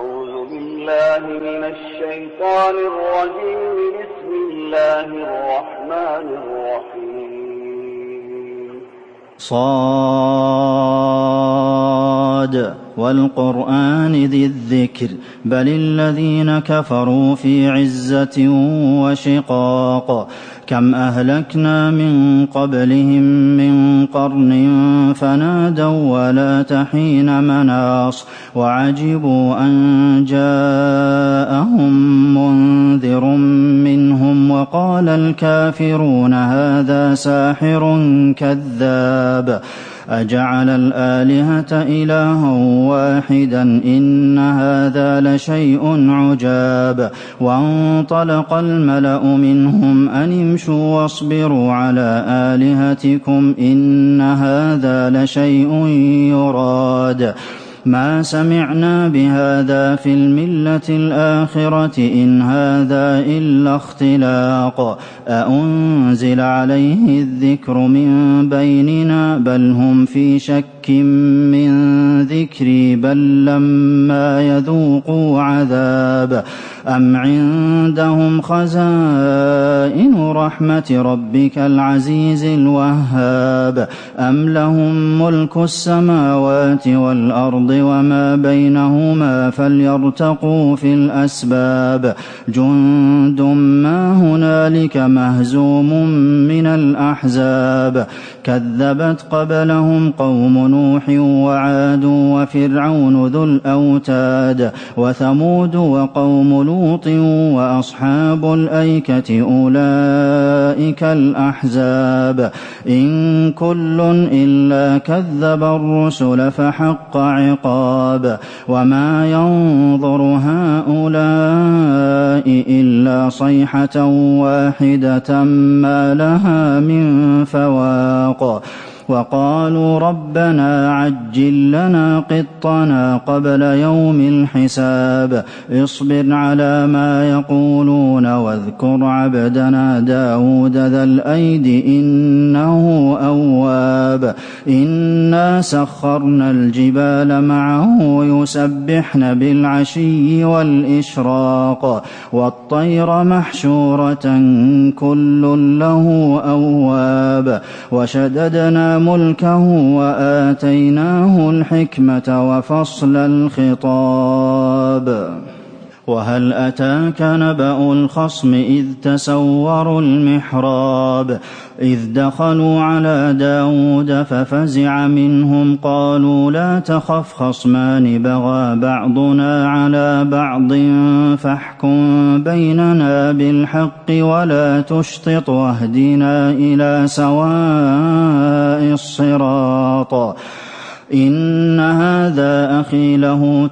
أعوذ بالله من الشيطان الرجيم. بسم الله الرحمن الرحيم. صاد والقرآن ذي الذكر بل الذين كفروا في عزة وشقاق كم أهلكنا من قبلهم من قرن فنادوا ولا تحين مناص وعجبوا أن جاءهم منذر منهم وقال الكافرون هذا ساحر كذاب أجعل الآلهة إلها واحدا إن هذا لشيء عجاب وانطلق الملأ منهم أن امشوا واصبروا على آلهتكم إن هذا لشيء يراد ما سمعنا بهذا في الملة الآخرة إن هذا إلا اختلاق أأنزل عليه الذكر من بيننا بل هم في شك من ذكري بل لما يذوقوا عذاب أم عندهم خزائن رحمة ربك العزيز الوهاب أم لهم ملك السماوات والأرض وما بينهما فليرتقوا في الأسباب جند ما هنالك مهزوم من الأحزاب كذبت قبلهم قوم نوح وعاد وفرعون ذو الأوتاد وثمود وقوم لوط وأصحاب الأيكة أولئك الأحزاب إن كل إلا كذب الرسل فحق عقاب وما ينظر هؤلاء إلا صيحة واحدة ما لها من فواق وقالوا ربنا عجل لنا قطنا قبل يوم الحساب اصبر على ما يقولون واذكر عبدنا داود ذا الأيد إنه أواب إنا سخرنا الجبال معه يسبحن بالعشي والإشراق والطير محشورة كل له أواب وشددنا ملكه وآتيناه الحكمة وفصل الخطاب وهل أتاك نبأ الخصم إذ تسوروا المحراب إذ دخلوا على داود ففزع منهم قالوا لا تخف خصمان بغى بعضنا على بعض فاحكم بيننا بالحق ولا تشطط واهدنا إلى سواء الصراط إن هذا أخي له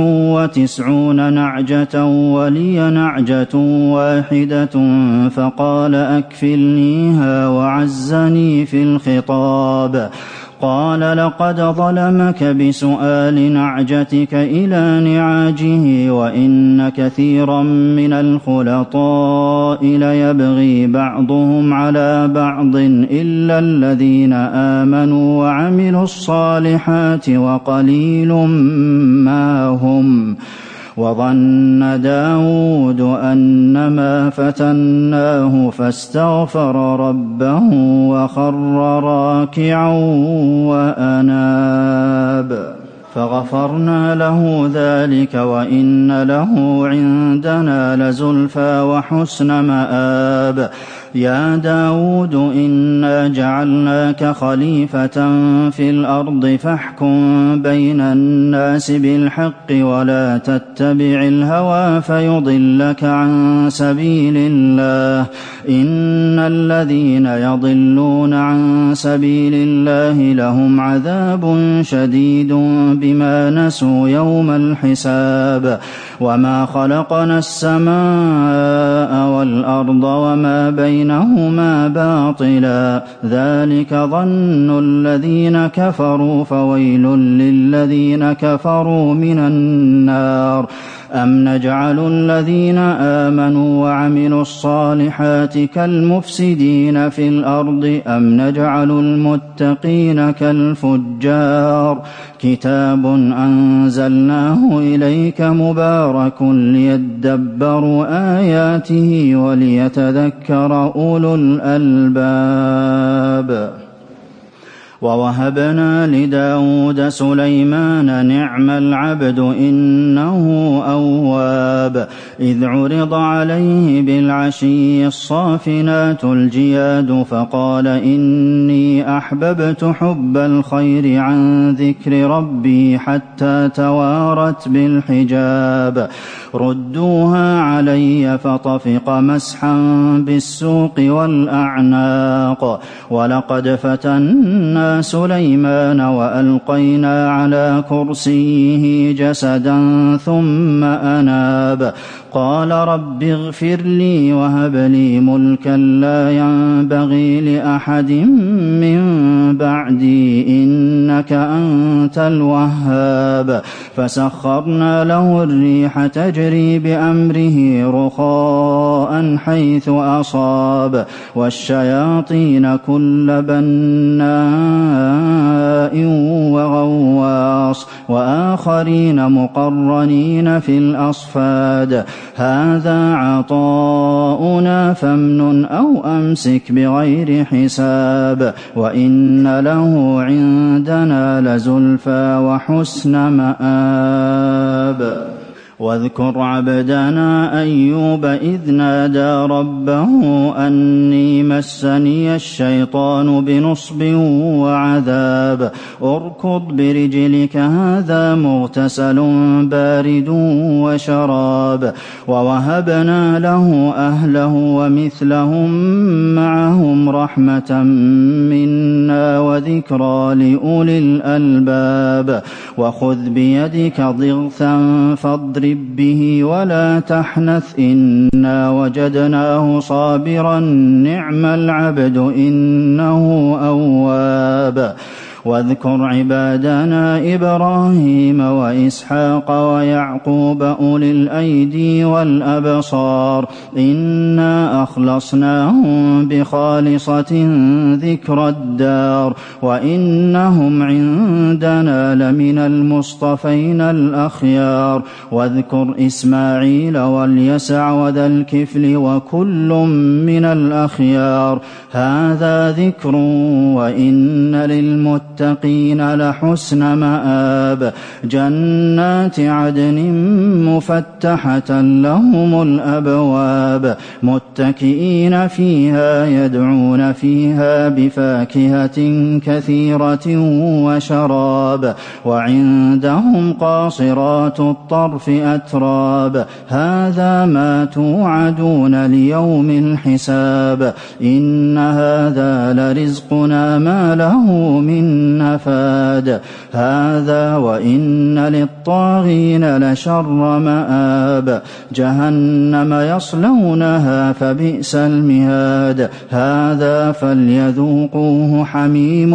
99 نعجة ولي نعجة واحدة فقال أكفلنيها وعزني في الخطاب قال لقد ظلمك بسؤال نعجتك إلى نعاجه وإن كثيرا من الخلطاء ليبغي بعضهم على بعض إلا الذين آمنوا وعملوا الصالحات وقليل ما هم وظن داود أنما فتناه فاستغفر ربه وخر راكعا وأناب فغفرنا له ذلك وإن له عندنا لزلفى وحسن مآب يا داود إنا جعلناك خليفة في الأرض فاحكم بين الناس بالحق ولا تتبع الهوى فيضلك عن سبيل الله إن الذين يضلون عن سبيل الله لهم عذاب شديد بما نسوا يوم الحساب وما خلقنا السماء والأرض وما بينهما باطلا ذلك ظن الذين كفروا فويل للذين كفروا من النار أم نجعل الذين آمنوا وعملوا الصالحات كالمفسدين في الأرض أم نجعل المتقين كالفجار كتاب أنزلناه إليك مبارك ليدبروا آياته وليتذكر أولو الألباب ووهبنا لداود سليمان نعم العبد إنه أواب إذ عرض عليه بالعشي الصافنات الجياد فقال إني أحببت حب الخير عن ذكر ربي حتى توارت بالحجاب ردوها علي فطفق مسحا بالسوق والأعناق ولقد فتنا سليمان وألقينا على كرسيه جسدا ثم أناب قال رب اغفر لي وهب لي ملكا لا ينبغي لأحد من بعدي إنك أنت الوهاب فسخرنا له الريح تجري بأمره رخاء حيث أصاب والشياطين كل بناء وغواص وآخرين مقرنين في الأصفاد هذا عطاؤنا فامنن أو أمسك بغير حساب وإن له عندنا لزلفى وحسن مآب واذكر عبدنا أيوب إذ نادى ربه أني مسني الشيطان بنصب وعذاب اركض برجلك هذا مغتسل بارد وشراب ووهبنا له أهله ومثلهم معهم رحمة منا وذكرى لأولي الألباب وخذ بيدك ضغثا فاضرب به ولا تحنث إنا وجدناه صابرا نعم العبد إنه أواب واذكر عبادنا إبراهيم وإسحاق ويعقوب أولي الأيدي والأبصار إنا أخلصناهم بخالصة ذكر الدار وإنهم عندنا لمن المصطفين الأخيار واذكر إسماعيل واليسع وذا الكفل وكل من الأخيار هذا ذكر وإن للمتقين لحسن مآب جنات عدن مفتحة لهم الأبواب متكئين فيها يدعون فيها بفاكهة كثيرة وشراب وعندهم قاصرات الطرف أتراب هذا ما توعدون ليوم الحساب إن هذا لرزقنا ما له من نفاد هذا وإن للطاغين لشر مآب جهنم يصلونها فبئس المهاد هذا فليذوقوه حميم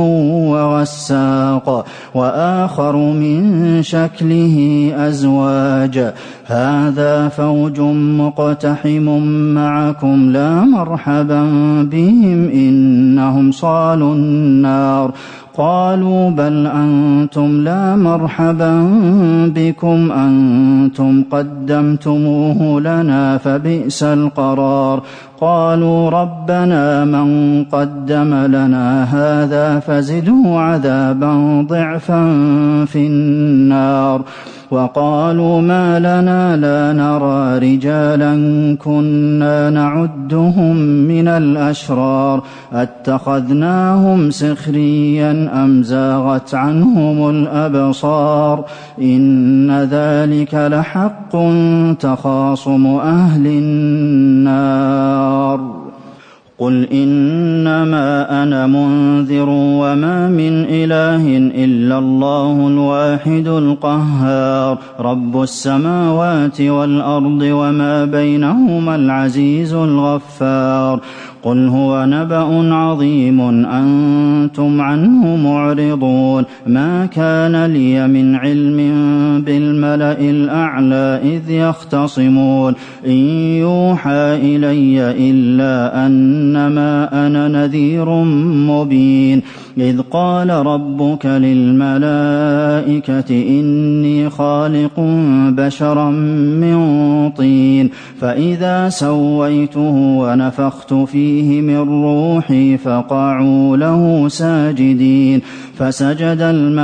وغساق وآخر من شكله أزواج هذا فوج مقتحم معكم لا مرحبا بهم إنهم صالوا النار قالوا بل أنتم لا مرحبا بكم أنتم قدمتموه لنا فبئس القرار قالوا ربنا من قدم لنا هذا فزده عذابا ضعفا في النار وقالوا ما لنا لا نرى رجالا كنا نعدهم من الأشرار اتخذناهم سخريا أم زاغت عنهم الأبصار إن ذلك لحق تخاصم أهل النار قل إنما أنا منذر وما من إله إلا الله الواحد القهار رب السماوات والأرض وما بينهما العزيز الغفار قل هو نبأ عظيم أنتم عنه معرضون ما كان لي من علم بالملأ الأعلى إذ يختصمون إن يوحى إلي إلا أنما أنا نذير مبين إذ قال ربك للملائكة إني خالق بشرا من طين فإذا سويته ونفخت فيه من روحي فقعوا له ساجدين فسجد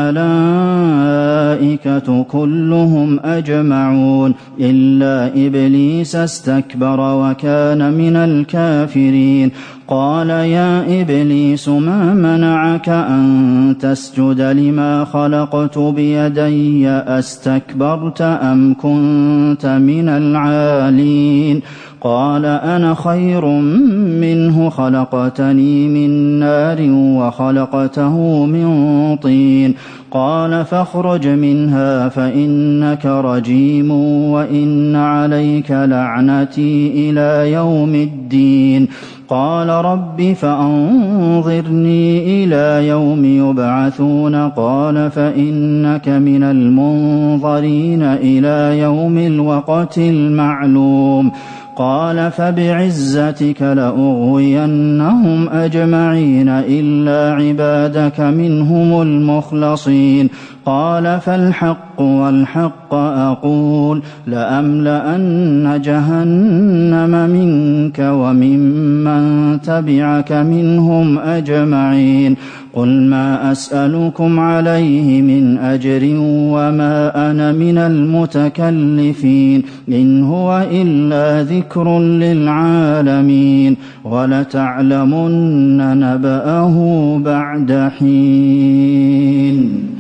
الملائكة كلهم أجمعون إلا إبليس استكبر وكان من الكافرين قال يا إبليس ما منعك أن تسجد لما خلقت بيدي أستكبرت أم كنت من العالين قال أنا خير منه خلقتني من نار وخلقته من طين قال فاخرج منها فإنك رجيم وإن عليك لعنتي إلى يوم الدين قال رب فأنظرني إلى يوم يبعثون قال فإنك من المنظرين إلى يوم الوقت المعلوم قال فبعزتك لأغوينهم أجمعين إلا عبادك منهم المخلصين قال فالحق والحق أقول لأملأن جهنم منك وممن تبعك منهم أجمعين قل ما أسألكم عليه من أجر وما أنا من المتكلفين إن هو إلا ذكر للعالمين ولتعلمن نبأه بعد حين